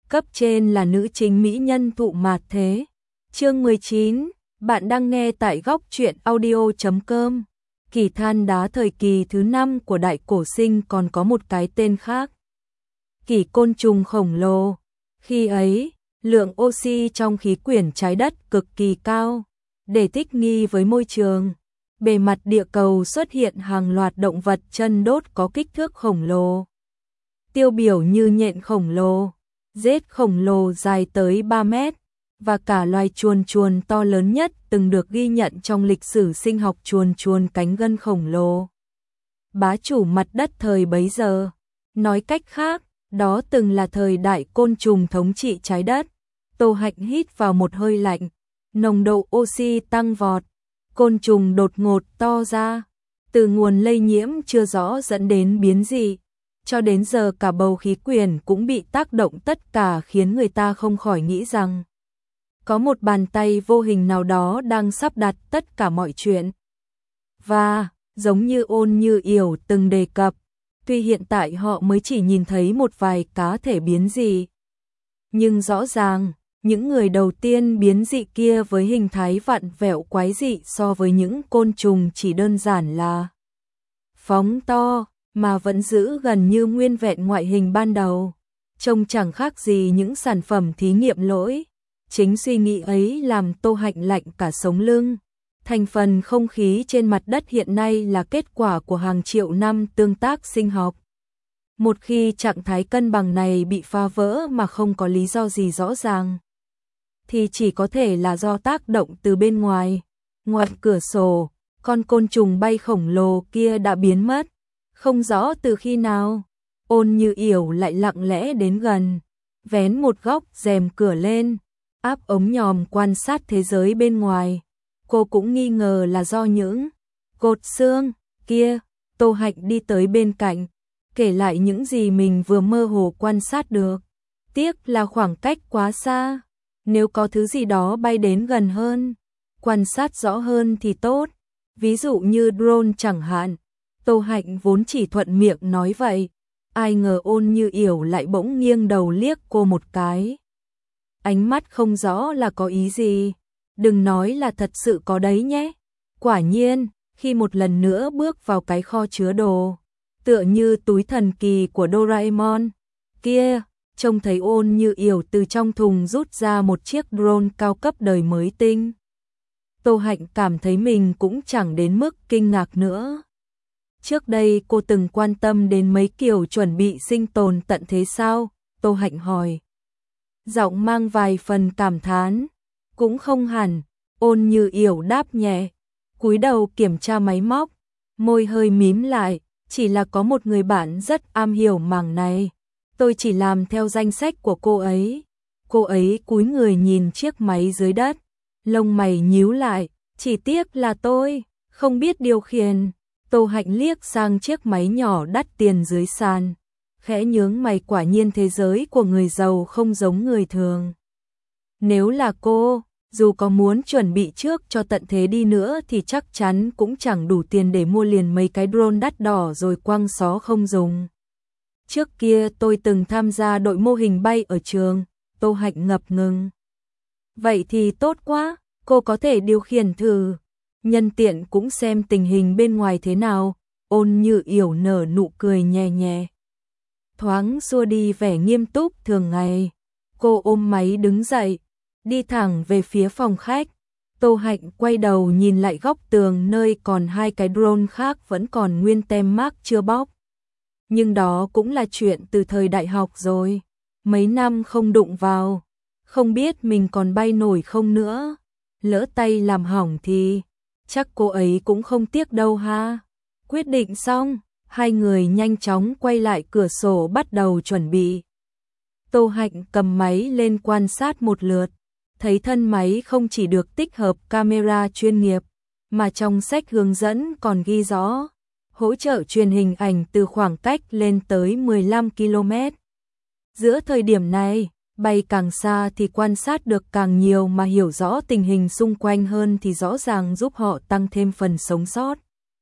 Cấp trên là nữ chính mỹ nhân Thụ Mạt Thế. Chương 19, bạn đang nghe tại góc truyện audio.com. Kỳ than đá thời kỳ thứ 5 của Đại Cổ Sinh còn có một cái tên khác. Kỳ côn trùng khổng lồ. Khi ấy, lượng oxy trong khí quyển trái đất cực kỳ cao. Để thích nghi với môi trường, bề mặt địa cầu xuất hiện hàng loạt động vật chân đốt có kích thước khổng lồ. Tiêu biểu như nhện khổng lồ, rết khổng lồ dài tới 3 mét, và cả loài chuồn chuồn to lớn nhất từng được ghi nhận trong lịch sử sinh học, chuồn chuồn cánh gân khổng lồ. Bá chủ mặt đất thời bấy giờ, nói cách khác, đó từng là thời đại côn trùng thống trị trái đất. Tô Hạnh hít vào một hơi lạnh, nồng độ oxy tăng vọt, côn trùng đột ngột to ra, từ nguồn lây nhiễm chưa rõ dẫn đến biến dị. Cho đến giờ cả bầu khí quyển cũng bị tác động, tất cả khiến người ta không khỏi nghĩ rằng có một bàn tay vô hình nào đó đang sắp đặt tất cả mọi chuyện. Và, giống như Ôn Như Yểu từng đề cập, tuy hiện tại họ mới chỉ nhìn thấy một vài cá thể biến dị, nhưng rõ ràng, những người đầu tiên biến dị kia với hình thái vặn vẹo quái dị so với những côn trùng chỉ đơn giản là phóng to, mà vẫn giữ gần như nguyên vẹn ngoại hình ban đầu, trông chẳng khác gì những sản phẩm thí nghiệm lỗi. Chính suy nghĩ ấy làm Tô Hạnh lạnh cả sống lưng. Thành phần không khí trên mặt đất hiện nay là kết quả của hàng triệu năm tương tác sinh học. Một khi trạng thái cân bằng này bị phá vỡ mà không có lý do gì rõ ràng, thì chỉ có thể là do tác động từ bên ngoài. Ngoài cửa sổ, con côn trùng bay khổng lồ kia đã biến mất, không rõ từ khi nào. Ôn Như Yểu lại lặng lẽ đến gần, vén một góc rèm cửa lên, áp ống nhòm quan sát thế giới bên ngoài. Cô cũng nghi ngờ là do những cột xương kia. Tô Hạnh đi tới bên cạnh, kể lại những gì mình vừa mơ hồ quan sát được. Tiếc là khoảng cách quá xa, nếu có thứ gì đó bay đến gần hơn, quan sát rõ hơn thì tốt, ví dụ như drone chẳng hạn. Tô Hạnh vốn chỉ thuận miệng nói vậy, ai ngờ Ôn Như Yểu lại bỗng nghiêng đầu liếc cô một cái. Ánh mắt không rõ là có ý gì, đừng nói là thật sự có đấy nhé. Quả nhiên, khi một lần nữa bước vào cái kho chứa đồ, tựa như túi thần kỳ của Doraemon kia, trông thấy Ôn Như Yểu từ trong thùng rút ra một chiếc drone cao cấp đời mới tinh. Tô Hạnh cảm thấy mình cũng chẳng đến mức kinh ngạc nữa. Trước đây cô từng quan tâm đến mấy kiểu chuẩn bị sinh tồn tận thế sao? Tô Hạnh hỏi. Giọng mang vài phần cảm thán. Cũng không hẳn, Ôn Như Yểu đáp nhẹ, cúi đầu kiểm tra máy móc, môi hơi mím lại, chỉ là có một người bạn rất am hiểu mảng này. Tôi chỉ làm theo danh sách của cô ấy. Cô ấy cúi người nhìn chiếc máy dưới đất, lông mày nhíu lại, chỉ tiếc là tôi không biết điều khiển. Tô Hạnh liếc sang chiếc máy nhỏ đắt tiền dưới sàn, khẽ nhướng mày, quả nhiên thế giới của người giàu không giống người thường. Nếu là cô, dù có muốn chuẩn bị trước cho tận thế đi nữa thì chắc chắn cũng chẳng đủ tiền để mua liền mấy cái drone đắt đỏ rồi quăng xó không dùng. Trước kia tôi từng tham gia đội mô hình bay ở trường. Tô Hạnh ngập ngừng. Vậy thì tốt quá, cô có thể điều khiển thử, nhân tiện cũng xem tình hình bên ngoài thế nào. Ôn Như Yểu nở nụ cười nhẹ nhẹ, thoáng xua đi vẻ nghiêm túc thường ngày. Cô ôm máy đứng dậy, đi thẳng về phía phòng khách. Tô Hạnh quay đầu nhìn lại góc tường nơi còn hai cái drone khác vẫn còn nguyên tem mác chưa bóc. Nhưng đó cũng là chuyện từ thời đại học rồi, mấy năm không đụng vào, không biết mình còn bay nổi không nữa. Lỡ tay làm hỏng thì chắc cô ấy cũng không tiếc đâu ha. Quyết định xong, hai người nhanh chóng quay lại cửa sổ bắt đầu chuẩn bị. Tô Hạnh cầm máy lên quan sát một lượt, thấy thân máy không chỉ được tích hợp camera chuyên nghiệp, mà trong sách hướng dẫn còn ghi rõ hỗ trợ truyền hình ảnh từ khoảng cách lên tới 15 km. Giữa thời điểm này, bay càng xa thì quan sát được càng nhiều, mà hiểu rõ tình hình xung quanh hơn thì rõ ràng giúp họ tăng thêm phần sống sót.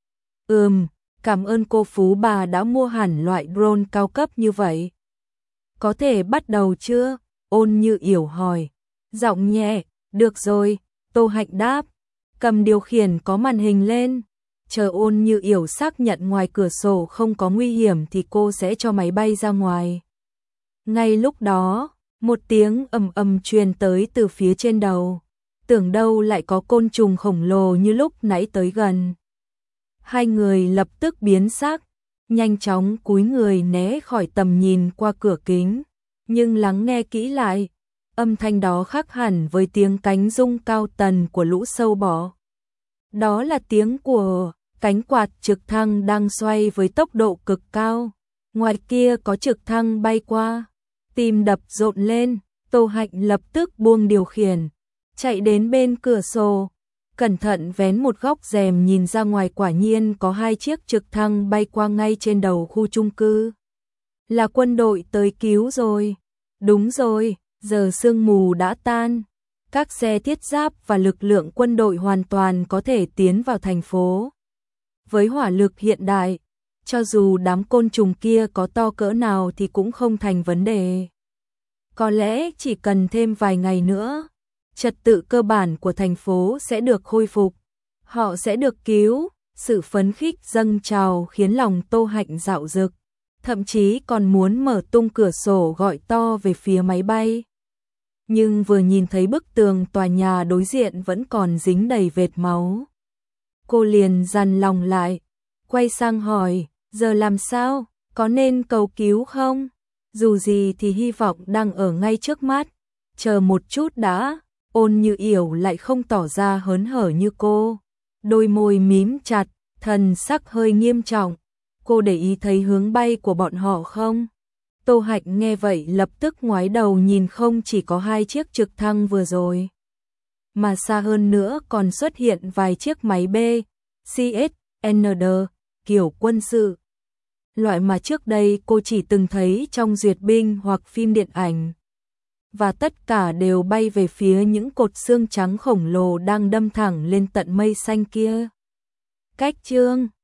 Cảm ơn cô phú bà đã mua hẳn loại drone cao cấp như vậy. Có thể bắt đầu chưa? Ôn Như Yểu hỏi, giọng nhẹ. Được rồi, Tô Hạnh đáp, cầm điều khiển có màn hình lên. Chờ Ôn Như Yểu xác nhận ngoài cửa sổ không có nguy hiểm thì cô sẽ cho máy bay ra ngoài. Ngay lúc đó, một tiếng ầm ầm truyền tới từ phía trên đầu. Tưởng đâu lại có côn trùng khổng lồ như lúc nãy tới gần. Hai người lập tức biến sắc, nhanh chóng cúi người né khỏi tầm nhìn qua cửa kính. Nhưng lắng nghe kỹ lại, âm thanh đó khác hẳn với tiếng cánh rung cao tần của lũ sâu bọ. Đó là tiếng của cánh quạt trực thăng đang xoay với tốc độ cực cao. Ngoài kia có trực thăng bay qua. Tim đập rộn lên, Tô Hạnh lập tức buông điều khiển, chạy đến bên cửa sổ, cẩn thận vén một góc rèm nhìn ra ngoài, quả nhiên có hai chiếc trực thăng bay qua ngay trên đầu khu chung cư. Là quân đội tới cứu rồi. Đúng rồi, giờ sương mù đã tan. Các xe thiết giáp và lực lượng quân đội hoàn toàn có thể tiến vào thành phố. Với hỏa lực hiện đại, cho dù đám côn trùng kia có to cỡ nào thì cũng không thành vấn đề. Có lẽ chỉ cần thêm vài ngày nữa, trật tự cơ bản của thành phố sẽ được khôi phục. Họ sẽ được cứu. Sự phấn khích dâng trào khiến lòng Tô Hạnh dạo dực, thậm chí còn muốn mở tung cửa sổ gọi to về phía máy bay. Nhưng vừa nhìn thấy bức tường tòa nhà đối diện vẫn còn dính đầy vệt máu, cô liền dằn lòng lại, quay sang hỏi, giờ làm sao, có nên cầu cứu không? Dù gì thì hy vọng đang ở ngay trước mắt, chờ một chút đã. Ôn Như Yểu lại không tỏ ra hớn hở như cô, đôi môi mím chặt, thần sắc hơi nghiêm trọng. Cô để ý thấy hướng bay của bọn họ không? Tô Hạnh nghe vậy lập tức ngoái đầu nhìn, không chỉ có hai chiếc trực thăng vừa rồi, mà xa hơn nữa còn xuất hiện vài chiếc máy B, CSND, kiểu quân sự. Loại mà trước đây cô chỉ từng thấy trong duyệt binh hoặc phim điện ảnh. Và tất cả đều bay về phía những cột xương trắng khổng lồ đang đâm thẳng lên tận mây xanh kia. Cách chương